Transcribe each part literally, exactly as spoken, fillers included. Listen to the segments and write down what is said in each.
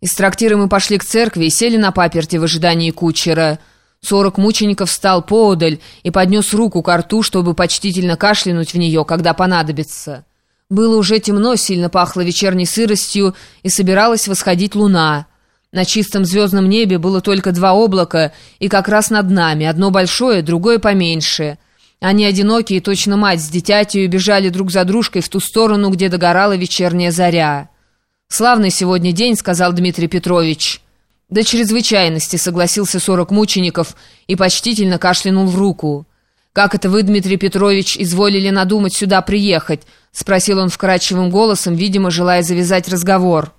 Из трактира мы пошли к церкви и сели на паперти в ожидании кучера. Сорок мучеников встал поодаль и поднес руку ко рту, чтобы почтительно кашлянуть в нее, когда понадобится. Было уже темно, сильно пахло вечерней сыростью, и собиралась восходить луна. На чистом звездном небе было только два облака, и как раз над нами, одно большое, другое поменьше. Они одинокие, точно мать с дитятью, бежали друг за дружкой в ту сторону, где догорала вечерняя заря. «Славный сегодня день», — сказал Дмитрий Петрович. «До чрезвычайности», — согласился сорок мучеников и почтительно кашлянул в руку. «Как это вы, Дмитрий Петрович, изволили надумать сюда приехать?» — спросил он вкрадчивым голосом, видимо, желая завязать разговор.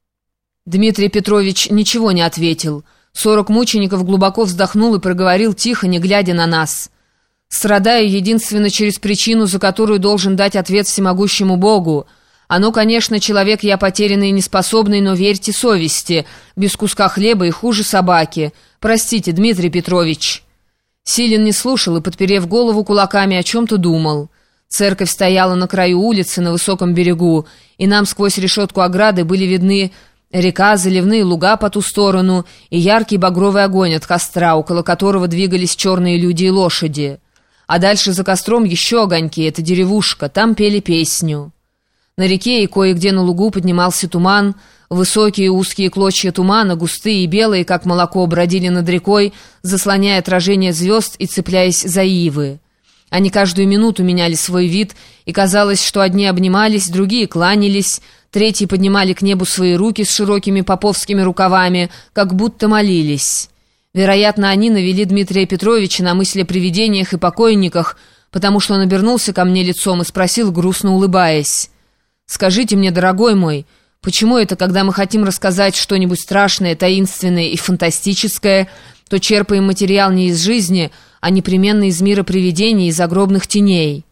Дмитрий Петрович ничего не ответил. Сорок мучеников глубоко вздохнул и проговорил тихо, не глядя на нас. «Страдаю единственно через причину, за которую должен дать ответ всемогущему Богу. Оно, конечно, человек я потерянный и неспособный, но верьте совести, без куска хлеба и хуже собаки. Простите, Дмитрий Петрович». Силин не слушал и, подперев голову кулаками, о чем-то думал. Церковь стояла на краю улицы, на высоком берегу, и нам сквозь решетку ограды были видны река, заливные луга по ту сторону и яркий багровый огонь от костра, около которого двигались черные люди и лошади. А дальше за костром еще огоньки, это деревушка, там пели песню. На реке и кое-где на лугу поднимался туман. Высокие узкие клочья тумана, густые и белые, как молоко, бродили над рекой, заслоняя отражение звезд и цепляясь за ивы. Они каждую минуту меняли свой вид, и казалось, что одни обнимались, другие кланялись, третьи поднимали к небу свои руки с широкими поповскими рукавами, как будто молились. Вероятно, они навели Дмитрия Петровича на мысли о привидениях и покойниках, потому что он обернулся ко мне лицом и спросил, грустно улыбаясь: «Скажите мне, дорогой мой, почему это, когда мы хотим рассказать что-нибудь страшное, таинственное и фантастическое, то черпаем материал не из жизни, а непременно из мира привидений и загробных теней?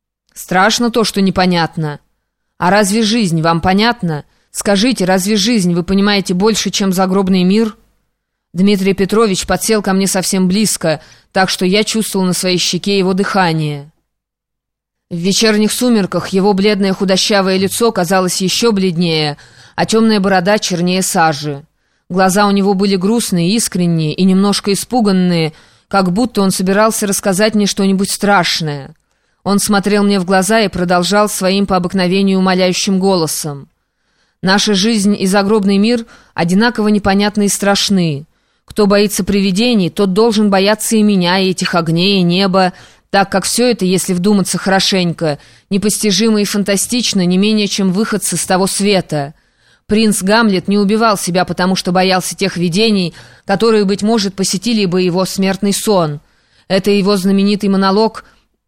Страшно то, что непонятно. А разве жизнь вам понятна? Скажите, разве жизнь вы понимаете больше, чем загробный мир?» Дмитрий Петрович подсел ко мне совсем близко, так что я чувствовал на своей щеке его дыхание. В вечерних сумерках его бледное худощавое лицо казалось еще бледнее, а темная борода чернее сажи. Глаза у него были грустные, искренние и немножко испуганные, как будто он собирался рассказать мне что-нибудь страшное. Он смотрел мне в глаза и продолжал своим по обыкновению умоляющим голосом: «Наша жизнь и загробный мир одинаково непонятны и страшны. Кто боится привидений, тот должен бояться и меня, и этих огней, и неба, так как все это, если вдуматься хорошенько, непостижимо и фантастично, не менее чем выходцы с того света. Принц Гамлет не убивал себя, потому что боялся тех видений, которые, быть может, посетили бы его смертный сон. Это его знаменитый монолог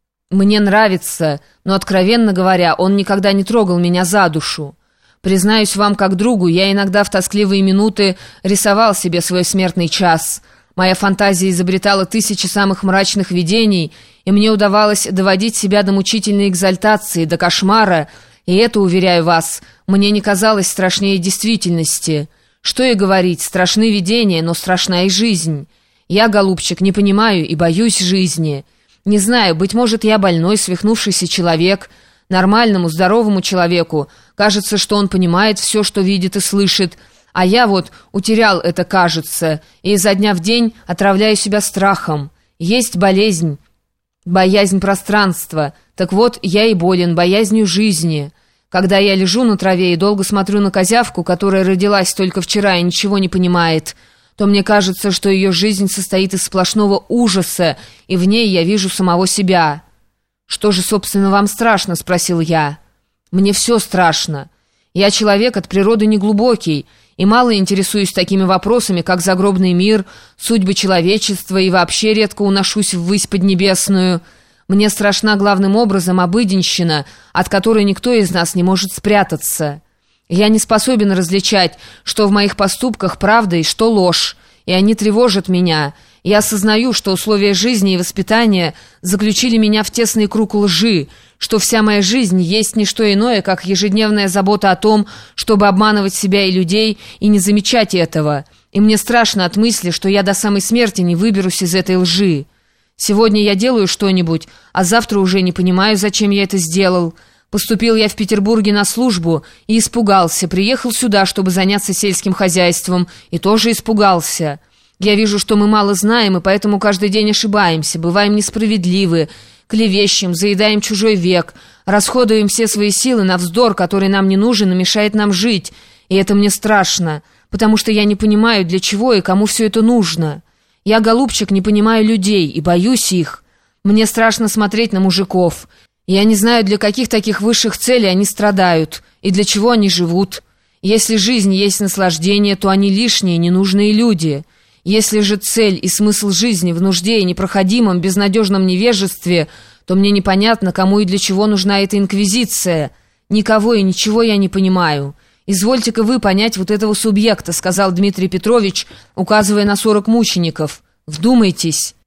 мне нравится, но, откровенно говоря, он никогда не трогал меня за душу. Признаюсь вам как другу, я иногда в тоскливые минуты рисовал себе свой смертный час. Моя фантазия изобретала тысячи самых мрачных видений, и мне удавалось доводить себя до мучительной экзальтации, до кошмара, и это, уверяю вас, мне не казалось страшнее действительности. Что и говорить, страшны видения, но страшна и жизнь. Я, голубчик, не понимаю и боюсь жизни. Не знаю, быть может, я больной, свихнувшийся человек. Нормальному, здоровому человеку кажется, что он понимает все, что видит и слышит, а я вот утерял это «кажется», и изо дня в день отравляю себя страхом. Есть болезнь, боязнь пространства. Так вот, я и болен боязнью жизни. Когда я лежу на траве и долго смотрю на козявку, которая родилась только вчера и ничего не понимает, то мне кажется, что ее жизнь состоит из сплошного ужаса, и в ней я вижу самого себя. «Что же, собственно, вам страшно?» — спросил я. «Мне все страшно. Я человек от природы неглубокий, и мало интересуюсь такими вопросами, как загробный мир, судьбы человечества, и вообще редко уношусь ввысь поднебесную. Мне страшна главным образом обыденщина, от которой никто из нас не может спрятаться. Я не способен различать, что в моих поступках правда и что ложь, и они тревожат меня. Я осознаю, что условия жизни и воспитания заключили меня в тесный круг лжи, что вся моя жизнь есть не что иное, как ежедневная забота о том, чтобы обманывать себя и людей и не замечать этого. И мне страшно от мысли, что я до самой смерти не выберусь из этой лжи. Сегодня я делаю что-нибудь, а завтра уже не понимаю, зачем я это сделал. Поступил я в Петербурге на службу и испугался. Приехал сюда, чтобы заняться сельским хозяйством, и тоже испугался. Я вижу, что мы мало знаем, и поэтому каждый день ошибаемся, бываем несправедливы, клевещем, заедаем чужой век, расходуем все свои силы на вздор, который нам не нужен и мешает нам жить. И это мне страшно, потому что я не понимаю, для чего и кому все это нужно. Я, голубчик, не понимаю людей и боюсь их. Мне страшно смотреть на мужиков. Я не знаю, для каких таких высших целей они страдают и для чего они живут. Если жизнь есть наслаждение, то они лишние, ненужные люди. Если же цель и смысл жизни в нужде и непроходимом, безнадежном невежестве, то мне непонятно, кому и для чего нужна эта инквизиция. Никого и ничего я не понимаю. «Извольте-ка вы понять вот этого субъекта», — сказал Дмитрий Петрович, указывая на сорок мучеников. «Вдумайтесь».